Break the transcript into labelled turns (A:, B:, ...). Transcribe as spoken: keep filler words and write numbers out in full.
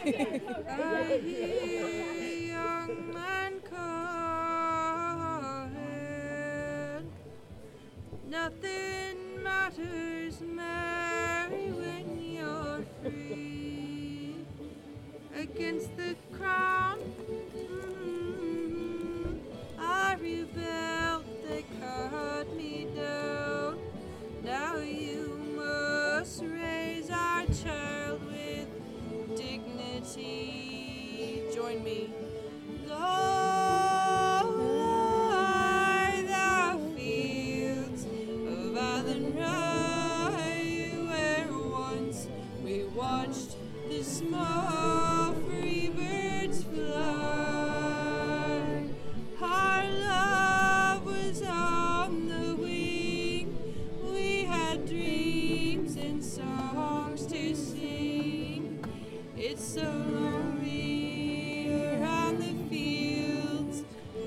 A: I hear young man calling. Nothing matters, Mary, when you're free. Against the crown, mm, I rebelled, they cut me down. Now you must raise our child with dignity. Join me. Go lie the fields of Athenry, where once we watched the small free birds fly. Our love was on the wing. We had dreams and songs to sing. It's so lonely